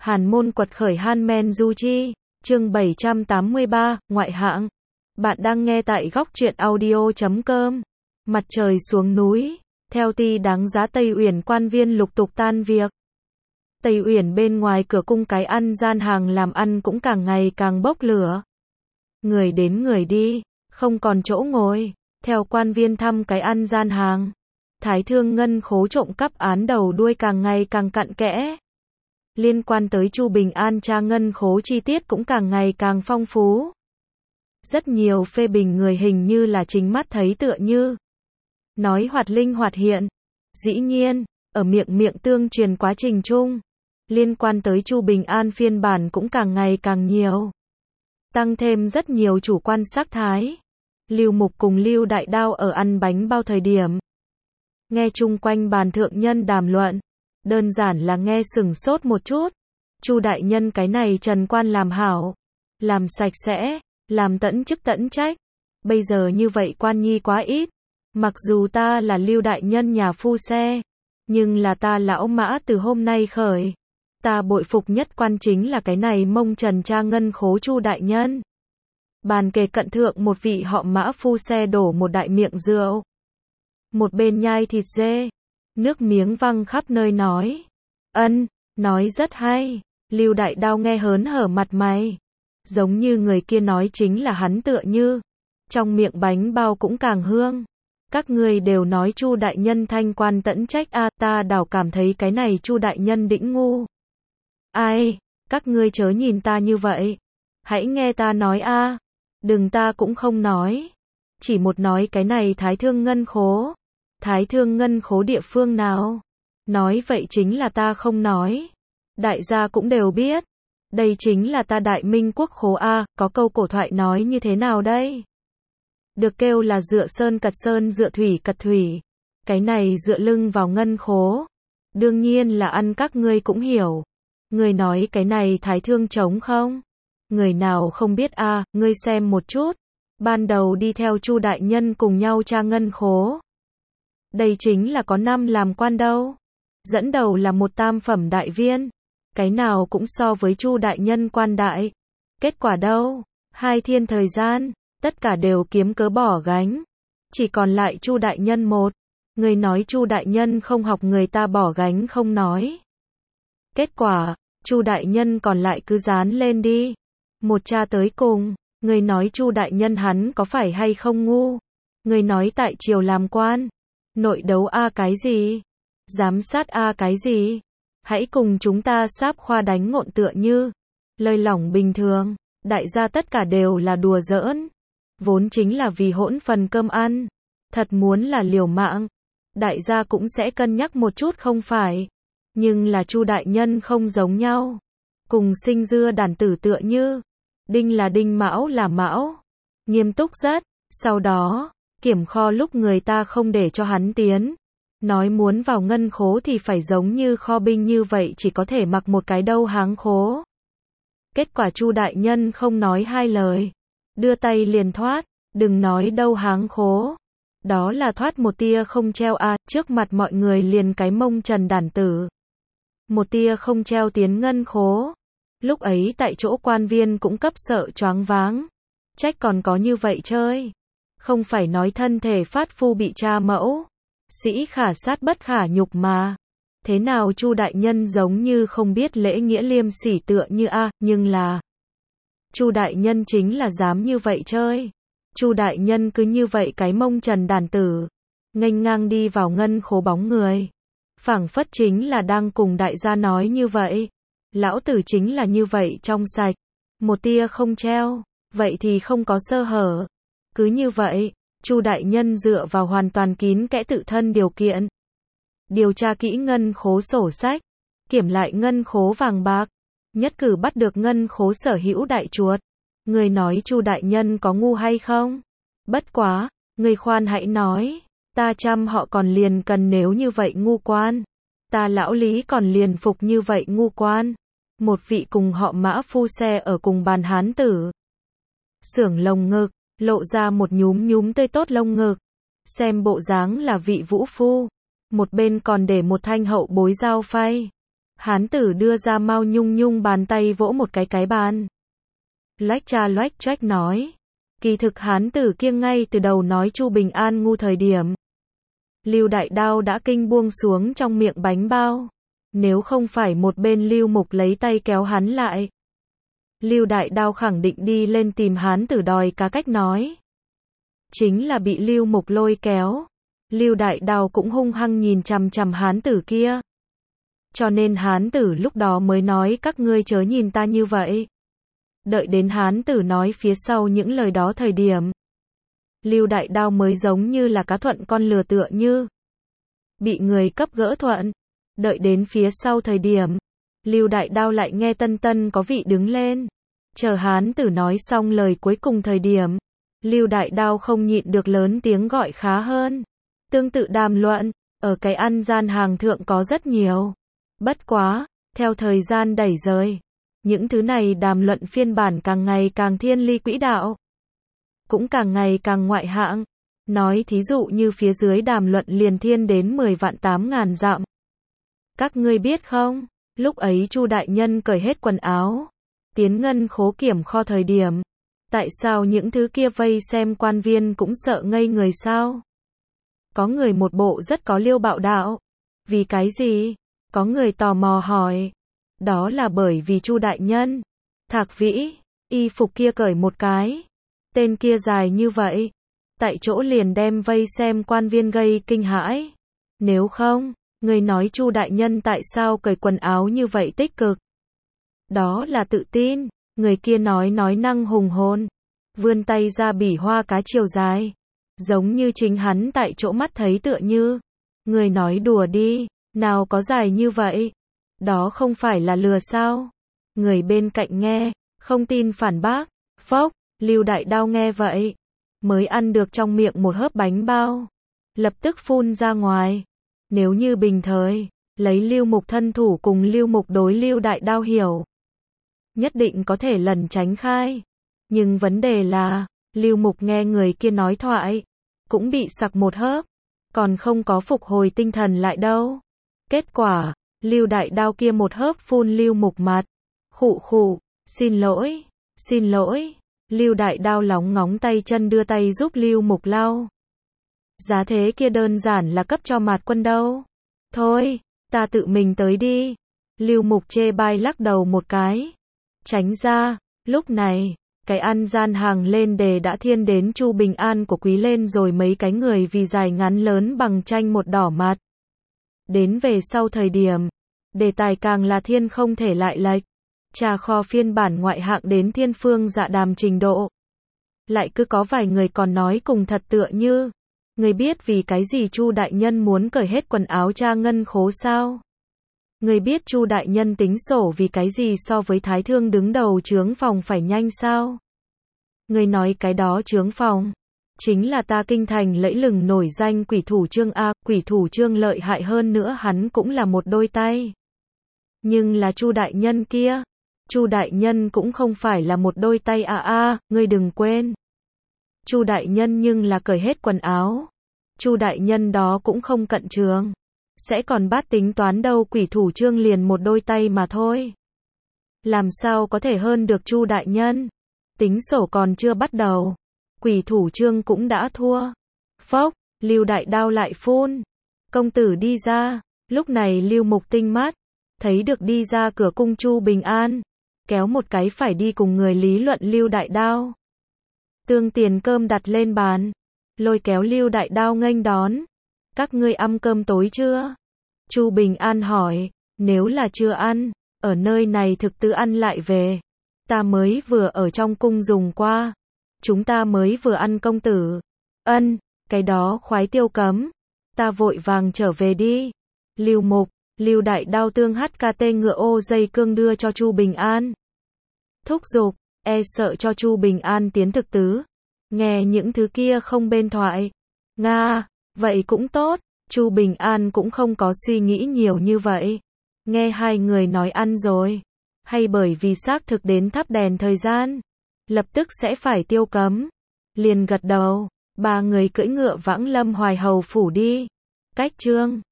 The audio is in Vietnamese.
Hàn môn quật khởi Hanmen Du Chi, chương 783, ngoại hạng. Bạn đang nghe tại góc truyện audio.com. Mặt trời xuống núi, theo ti đáng giá Tây Uyển quan viên lục tục tan việc. Tây Uyển bên ngoài cửa cung cái ăn gian hàng làm ăn cũng càng ngày càng bốc lửa. Người đến người đi, không còn chỗ ngồi, theo quan viên thăm cái ăn gian hàng. Thái thương ngân khố trộm cắp án đầu đuôi càng ngày càng cặn kẽ. Liên quan tới Chu Bình An tra ngân khố chi tiết cũng càng ngày càng phong phú. Rất nhiều phê bình người hình như là chính mắt thấy tựa như. Nói hoạt linh hoạt hiện. Dĩ nhiên, ở miệng tương truyền quá trình chung. Liên quan tới Chu Bình An phiên bản cũng càng ngày càng nhiều. Tăng thêm rất nhiều chủ quan sắc thái. Lưu Mục cùng Lưu Đại Đao ở ăn bánh bao thời điểm. Nghe chung quanh bàn thượng nhân đàm luận. Đơn giản là nghe sửng sốt một chút. Chu đại nhân cái này trần quan làm hảo. Làm sạch sẽ. Làm tận chức tận trách. Bây giờ như vậy quan nhi quá ít. Mặc dù ta là Lưu đại nhân nhà phu xe. Nhưng là ta lão Mã từ hôm nay khởi. Ta bội phục nhất quan chính là cái này mông trần tra ngân khố Chu đại nhân. Bàn kề cận thượng một vị họ Mã phu xe đổ một đại miệng rượu. Một bên nhai thịt dê. Nước miếng văng khắp nơi nói. Nói rất hay. Lưu Đại Đao nghe hớn hở mặt mày. Giống như người kia nói chính là hắn tựa như. Trong miệng bánh bao cũng càng hương. Các ngươi đều nói Chu đại nhân thanh quan tẫn trách a, ta đảo cảm thấy cái này Chu đại nhân đĩnh ngu. Ai, các ngươi chớ nhìn ta như vậy. Hãy nghe ta nói a. Đừng ta cũng không nói. Chỉ một nói cái này Thái thương ngân khố. Thái thương ngân khố địa phương nào? Nói vậy chính là ta không nói. Đại gia cũng đều biết. Đây chính là ta Đại Minh quốc khố a, có câu cổ thoại nói như thế nào đây? Được kêu là dựa sơn cật sơn dựa thủy cật thủy. Cái này dựa lưng vào ngân khố. Đương nhiên là ăn các ngươi cũng hiểu. Người nói cái này Thái thương trống không? Người nào không biết a, ngươi xem một chút. Ban đầu đi theo Chu đại nhân cùng nhau tra ngân khố. Đây chính là có năm làm quan đâu. Dẫn đầu là một tam phẩm đại viên. Cái nào cũng so với Chu đại nhân quan đại. Kết quả đâu? 2 thiên thời gian, tất cả đều kiếm cớ bỏ gánh. Chỉ còn lại Chu đại nhân một. Người nói Chu đại nhân không học người ta bỏ gánh không nói. Kết quả, Chu đại nhân còn lại cứ dán lên đi. Một cha tới cùng, người nói Chu đại nhân hắn có phải hay không ngu? Người nói tại triều làm quan. Nội đấu a cái gì? Giám sát a cái gì? Hãy cùng chúng ta sáp khoa đánh ngộn tựa như. Lời lỏng bình thường, đại gia tất cả đều là đùa giỡn. Vốn chính là vì hỗn phần cơm ăn. Thật muốn là liều mạng. Đại gia cũng sẽ cân nhắc một chút không phải. Nhưng là Chu đại nhân không giống nhau. Cùng sinh dưa đàn tử tựa như. Đinh là đinh mão là mão. Nghiêm túc rất. Sau đó, kiểm kho lúc người ta không để cho hắn tiến. Nói muốn vào ngân khố thì phải giống như kho binh như vậy chỉ có thể mặc một cái đâu háng khố. Kết quả Chu đại nhân không nói 2 lời. Đưa tay liền thoát, đừng nói đâu háng khố. Đó là thoát một tia không treo a, trước mặt mọi người liền cái mông trần đản tử. Một tia không treo tiến ngân khố. Lúc ấy tại chỗ quan viên cũng cấp sợ choáng váng. Trách còn có như vậy chơi. Không phải nói thân thể phát phu bị tra mẫu. Sĩ khả sát bất khả nhục mà. Thế nào Chu đại nhân giống như không biết lễ nghĩa liêm sỉ tựa như a, nhưng là Chu đại nhân chính là dám như vậy chơi. Chu đại nhân cứ như vậy cái mông trần đàn tử, nghênh ngang đi vào ngân khố bóng người. Phảng phất chính là đang cùng đại gia nói như vậy. Lão tử chính là như vậy trong sạch. Một tia không treo, vậy thì không có sơ hở. Cứ như vậy, Chu đại nhân dựa vào hoàn toàn kín kẽ tự thân điều kiện. Điều tra kỹ ngân khố sổ sách, kiểm lại ngân khố vàng bạc, nhất cử bắt được ngân khố sở hữu đại chuột. Người nói Chu đại nhân có ngu hay không? Bất quá, người khoan hãy nói, ta chăm họ còn liền cần nếu như vậy ngu quan. Ta lão Lý còn liền phục như vậy ngu quan. Một vị cùng họ Mã phu xe ở cùng bàn hán tử. Xưởng lồng ngực. Lộ ra một nhúm tươi tốt lông ngực. Xem bộ dáng là vị vũ phu. Một bên còn để một thanh hậu bối dao phay. Hán tử đưa ra Mao Nhung Nhung bàn tay vỗ một cái bàn. Loách trách nói. Kỳ thực hán tử kia ngay từ đầu nói Chu Bình An ngu thời điểm. Lưu Đại Đao đã kinh buông xuống trong miệng bánh bao. Nếu không phải một bên Lưu Mục lấy tay kéo hắn lại. Lưu Đại Đao khẳng định đi lên tìm hán tử đòi cá cách nói. Chính là bị Lưu Mục lôi kéo. Lưu Đại Đao cũng hung hăng nhìn chằm chằm hán tử kia. Cho nên hán tử lúc đó mới nói các ngươi chớ nhìn ta như vậy. Đợi đến hán tử nói phía sau những lời đó thời điểm. Lưu Đại Đao mới giống như là cá thuận con lừa tựa như. Bị người cấp gỡ thuận. Đợi đến phía sau thời điểm. Lưu Đại Đao lại nghe tân tân có vị đứng lên. Chờ hán tử nói xong lời cuối cùng thời điểm. Lưu Đại Đao không nhịn được lớn tiếng gọi khá hơn. Tương tự đàm luận, ở cái ăn gian hàng thượng có rất nhiều. Bất quá, theo thời gian đẩy rời. Những thứ này đàm luận phiên bản càng ngày càng thiên ly quỹ đạo. Cũng càng ngày càng ngoại hạng. Nói thí dụ như phía dưới đàm luận liền thiên đến 10 vạn 8 ngàn dặm. Các ngươi biết không, lúc ấy Chu đại nhân cởi hết quần áo. Tiến ngân khố kiểm kho thời điểm. Tại sao những thứ kia vây xem quan viên cũng sợ ngây người sao? Có người một bộ rất có liêu bạo đạo. Vì cái gì? Có người tò mò hỏi. Đó là bởi vì Chu đại nhân. Thạc Vĩ, y phục kia cởi một cái. Tên kia dài như vậy. Tại chỗ liền đem vây xem quan viên gây kinh hãi. Nếu không, người nói Chu đại nhân tại sao cởi quần áo như vậy tích cực? Đó là tự tin. Người kia nói năng hùng hồn. Vươn tay ra bỉ hoa cá chiều dài. Giống như chính hắn tại chỗ mắt thấy tựa như. Người nói đùa đi, nào có dài như vậy. Đó không phải là lừa sao? Người bên cạnh nghe, không tin phản bác. Phốc, Lưu Đại Đao nghe vậy. Mới ăn được trong miệng một hớp bánh bao. Lập tức phun ra ngoài. Nếu như bình thời, lấy Lưu Mục thân thủ cùng Lưu Mục đối Lưu Đại Đao hiểu. Nhất định có thể lẩn tránh khai. Nhưng vấn đề là, Lưu Mục nghe người kia nói thoại. Cũng bị sặc một hớp. Còn không có phục hồi tinh thần lại đâu. Kết quả, Lưu Đại Đao kia một hớp phun Lưu Mục mặt. Khụ khụ, xin lỗi. Lưu Đại Đao lóng ngóng tay chân đưa tay giúp Lưu Mục lau. Giá thế kia đơn giản là cấp cho Mạt Quân đâu. Thôi, ta tự mình tới đi. Lưu Mục chê bai lắc đầu một cái. Tránh ra, lúc này, cái ăn gian hàng lên đề đã thiên đến Chu Bình An của Quý lên rồi mấy cái người vì dài ngắn lớn bằng tranh một đỏ mặt. Đến về sau thời điểm, đề tài càng là thiên không thể lại lệch. Trà kho phiên bản ngoại hạng đến thiên phương dạ đàm trình độ. Lại cứ có vài người còn nói cùng thật tựa như. Người biết vì cái gì Chu đại nhân muốn cởi hết quần áo tra ngân khố sao? Người biết Chu đại nhân tính sổ vì cái gì so với thái thương đứng đầu chướng phòng phải nhanh sao? Người nói cái đó chướng phòng. Chính là ta kinh thành lẫy lừng nổi danh quỷ thủ Trương A, quỷ thủ Trương lợi hại hơn nữa hắn cũng là một đôi tay. Nhưng là Chu đại nhân kia. Chu đại nhân cũng không phải là một đôi tay ngươi đừng quên. Chu đại nhân nhưng là cởi hết quần áo. Chu đại nhân đó cũng không cận trường. Sẽ còn bát tính toán đâu quỷ thủ Trương liền một đôi tay mà thôi. Làm sao có thể hơn được Chu đại nhân? Tính sổ còn chưa bắt đầu. Quỷ thủ Trương cũng đã thua. Phốc, Lưu Đại Đao lại phun. Công tử đi ra. Lúc này Lưu Mục tinh mắt. Thấy được đi ra cửa cung Chu Bình An. Kéo một cái phải đi cùng người lý luận Lưu Đại Đao. Tương tiền cơm đặt lên bàn. Lôi kéo Lưu Đại Đao nghênh đón. Các ngươi ăn cơm tối chưa? Chu Bình An hỏi. Nếu là chưa ăn, ở nơi này thực tư ăn lại về. Ta mới vừa ở trong cung dùng qua. Chúng ta mới vừa ăn công tử. Ân, cái đó khoái tiêu cấm. Ta vội vàng trở về đi. Lưu Mục, Lưu Đại Đao tương HKT ngựa ô dây cương đưa cho Chu Bình An. Thúc giục, sợ cho Chu Bình An tiến thực tứ. Nghe những thứ kia không bên thoại. Nga, vậy cũng tốt. Chu Bình An cũng không có suy nghĩ nhiều như vậy. Nghe hai người nói ăn rồi. Hay bởi vì xác thực đến thắp đèn thời gian. Lập tức sẽ phải tiêu cấm. Liền gật đầu. Ba người cưỡi ngựa vãng Lâm Hoài Hầu phủ đi. Cách Trương